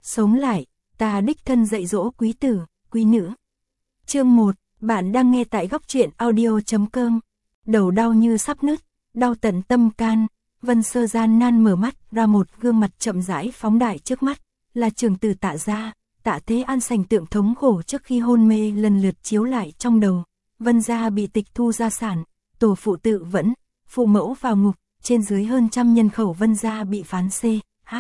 sống lại, ta đích thân dạy dỗ quý tử, quý nữ. Chương 1, bạn đang nghe tại góc truyện audio.com. Đầu đau như sắp nứt, đau tận tâm can, Vân Sơ gian nan mở mắt ra, một gương mặt chậm rãi phóng đại trước mắt, là trưởng tử Tạ gia. Tạ Thế An sành tượng thống khổ trước khi hôn mê lần lượt chiếu lại trong đầu. Vân gia bị tịch thu gia sản, tổ phụ tự vẫn, phụ mẫu vào ngục, trên dưới hơn trăm nhân khẩu Vân gia bị phán C, H,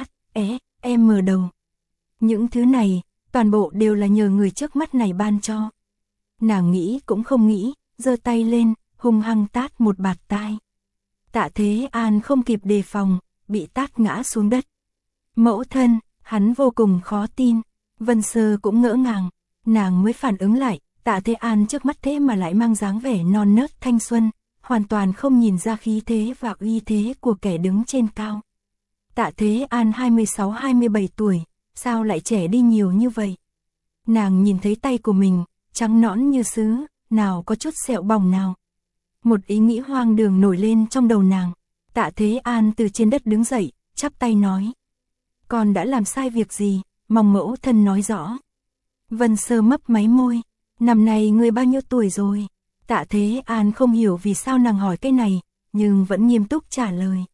E, M đầu. Những thứ này, toàn bộ đều là nhờ người trước mắt này ban cho. Nàng nghĩ cũng không nghĩ, giơ tay lên, hung hăng tát một bạt tai. Tạ Thế An không kịp đề phòng, bị tát ngã xuống đất. Mẫu thân, hắn vô cùng khó tin. Vân Sơ cũng ngỡ ngàng, nàng mới phản ứng lại, Tạ Thế An trước mắt thế mà lại mang dáng vẻ non nớt thanh xuân, hoàn toàn không nhìn ra khí thế và uy thế của kẻ đứng trên cao. Tạ Thế An 26-27 tuổi, sao lại trẻ đi nhiều như vậy? Nàng nhìn thấy tay của mình, trắng nõn như sứ, nào có chút sẹo bỏng nào. Một ý nghĩ hoang đường nổi lên trong đầu nàng. Tạ Thế An từ trên đất đứng dậy, chắp tay nói: con đã làm sai việc gì, mong mẫu thân nói rõ. Vân Sơ mấp máy môi: năm nay ngươi bao nhiêu tuổi rồi? Tạ Thế An không hiểu vì sao nàng hỏi cái này, nhưng vẫn nghiêm túc trả lời: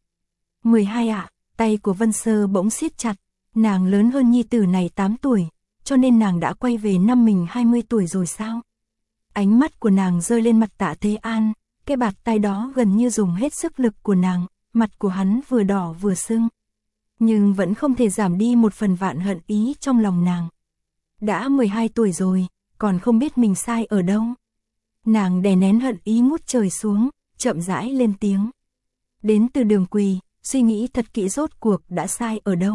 12 ạ. Tay của Vân Sơ bỗng siết chặt, nàng lớn hơn nhi tử này 8 tuổi, cho nên nàng đã quay về năm mình 20 tuổi rồi sao? Ánh mắt của nàng rơi lên mặt Tạ Thế An, cái bạt tay đó gần như dùng hết sức lực của nàng, mặt của hắn vừa đỏ vừa sưng. Nhưng vẫn không thể giảm đi một phần vạn hận ý trong lòng nàng. Đã 12 tuổi rồi, còn không biết mình sai ở đâu. Nàng đè nén hận ý ngút trời xuống, chậm rãi lên tiếng: đến từ Đường Quỳ, suy nghĩ thật kỹ rốt cuộc đã sai ở đâu.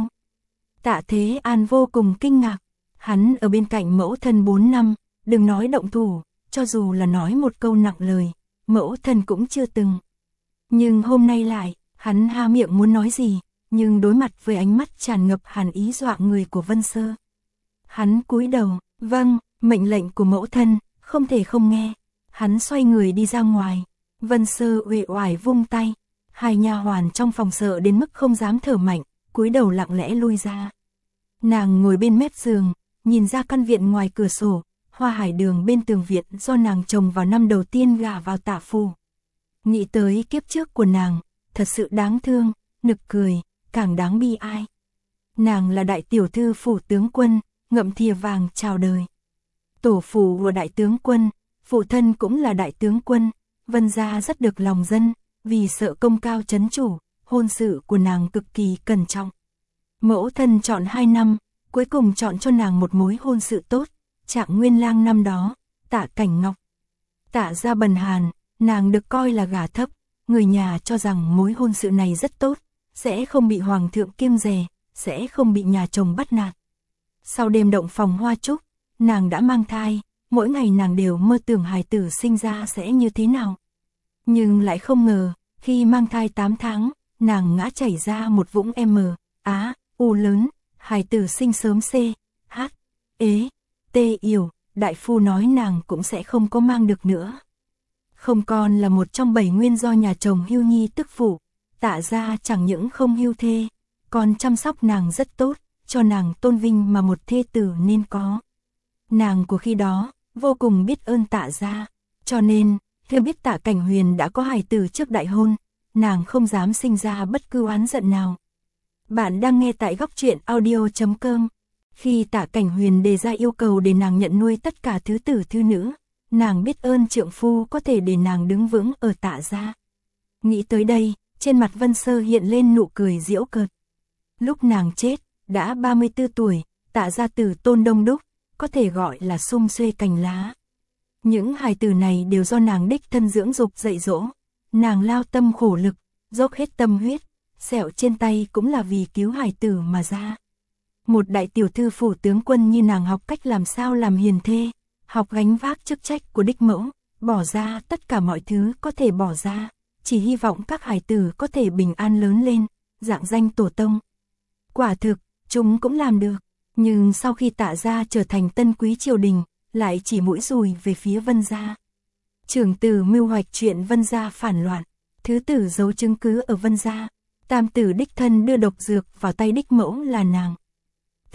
Tạ Thế An vô cùng kinh ngạc, hắn ở bên cạnh mẫu thân 4 năm, đừng nói động thủ, cho dù là nói một câu nặng lời, mẫu thân cũng chưa từng. Nhưng hôm nay lại, hắn há miệng muốn nói gì, nhưng đối mặt với ánh mắt tràn ngập hàn ý dọa người của Vân Sơ. Hắn cúi đầu: vâng, mệnh lệnh của mẫu thân, không thể không nghe. Hắn xoay người đi ra ngoài. Vân Sơ uể oải vung tay. Hai nha hoàn trong phòng sợ đến mức không dám thở mạnh, cúi đầu lặng lẽ lui ra. Nàng ngồi bên mép giường, nhìn ra căn viện ngoài cửa sổ, hoa hải đường bên tường viện do nàng trồng vào năm đầu tiên gả vào Tạ phủ. Nghĩ tới kiếp trước của nàng, thật sự đáng thương, nực cười, càng đáng bi ai. Nàng là đại tiểu thư phủ tướng quân, ngậm thìa vàng chào đời. Tổ phụ của đại tướng quân, phụ thân cũng là đại tướng quân, Vân gia rất được lòng dân, vì sợ công cao chấn chủ, hôn sự của nàng cực kỳ cẩn trọng. Mẫu thân chọn 2 năm, cuối cùng chọn cho nàng một mối hôn sự tốt, Trạng Nguyên Lang năm đó, Tạ Cảnh Ngọc. Tạ gia bần hàn, nàng được coi là gả thấp, người nhà cho rằng mối hôn sự này rất tốt, sẽ không bị hoàng thượng kiêng dè, sẽ không bị nhà chồng bắt nạt. Sau đêm động phòng hoa trúc, nàng đã mang thai, mỗi ngày nàng đều mơ tưởng hài tử sinh ra sẽ như thế nào. Nhưng lại không ngờ, khi mang thai 8 tháng, nàng ngã chảy ra một vũng U lớn, hài tử sinh sớm C, H, T yểu, đại phu nói nàng cũng sẽ không có mang được nữa. Không còn là một trong 7 nguyên do nhà chồng hưu nhi tức phụ, Tạ gia chẳng những không hưu thê, còn chăm sóc nàng rất tốt, cho nàng tôn vinh mà một thê tử nên có. Nàng của khi đó, vô cùng biết ơn Tạ gia, cho nên, khi biết Tạ Cảnh Huyền đã có hài tử trước đại hôn, nàng không dám sinh ra bất cứ oán giận nào. Bạn đang nghe tại góc truyện audio.com. Khi Tạ Cảnh Huyền đề ra yêu cầu để nàng nhận nuôi tất cả thứ tử thứ nữ, nàng biết ơn trượng phu có thể để nàng đứng vững ở Tạ gia. Nghĩ tới đây, trên mặt Vân Sơ hiện lên nụ cười giễu cợt. Lúc nàng chết, đã 34 tuổi, Tạ gia tử tôn đông đúc, có thể gọi là sum xuê cành lá. Những hài tử này đều do nàng đích thân dưỡng dục dạy dỗ, nàng lao tâm khổ lực, dốc hết tâm huyết, sẹo trên tay cũng là vì cứu hài tử mà ra. Một đại tiểu thư phủ tướng quân như nàng học cách làm sao làm hiền thê, học gánh vác chức trách của đích mẫu, bỏ ra tất cả mọi thứ có thể bỏ ra, chỉ hy vọng các hài tử có thể bình an lớn lên, dạng danh tổ tông. Quả thực, chúng cũng làm được, nhưng sau khi Tạ gia trở thành tân quý triều đình, lại chỉ mũi dùi về phía Vân gia. Trưởng tử mưu hoạch chuyện Vân gia phản loạn, thứ tử giấu chứng cứ ở Vân gia, tam tử đích thân đưa độc dược vào tay đích mẫu là nàng.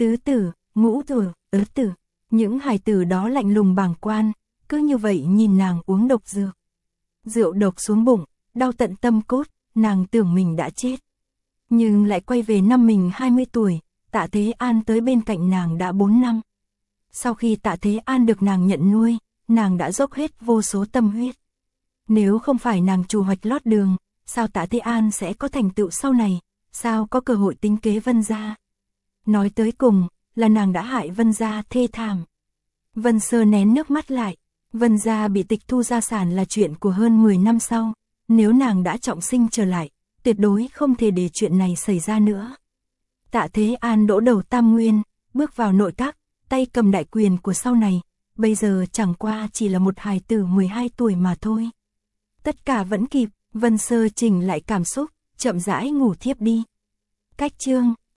tứ tử, ngũ tử, ứ tử. Những hài tử đó lạnh lùng bàng quan, cứ như vậy nhìn nàng uống độc dược. Rượu độc xuống bụng, đau tận tâm cốt, nàng tưởng mình đã chết. Nhưng lại quay về năm mình 20 tuổi, Tạ Thế An tới bên cạnh nàng đã 4 năm. Sau khi Tạ Thế An được nàng nhận nuôi, nàng đã dốc hết vô số tâm huyết. Nếu không phải nàng trù hoạch lót đường, sao Tạ Thế An sẽ có thành tựu sau này, sao có cơ hội tính kế Vân gia. Nói tới cùng, là nàng đã hại Vân gia thê thảm. Vân Sơ nén nước mắt lại, Vân gia bị tịch thu gia sản là chuyện của hơn 10 năm sau, nếu nàng đã trọng sinh trở lại, tuyệt đối không thể để chuyện này xảy ra nữa. Tạ Thế An đỗ đầu tam nguyên, bước vào nội các, tay cầm đại quyền của sau này, bây giờ chẳng qua chỉ là một hài tử 12 tuổi mà thôi. Tất cả vẫn kịp, Vân Sơ chỉnh lại cảm xúc, chậm rãi ngủ thiếp đi. Cách chương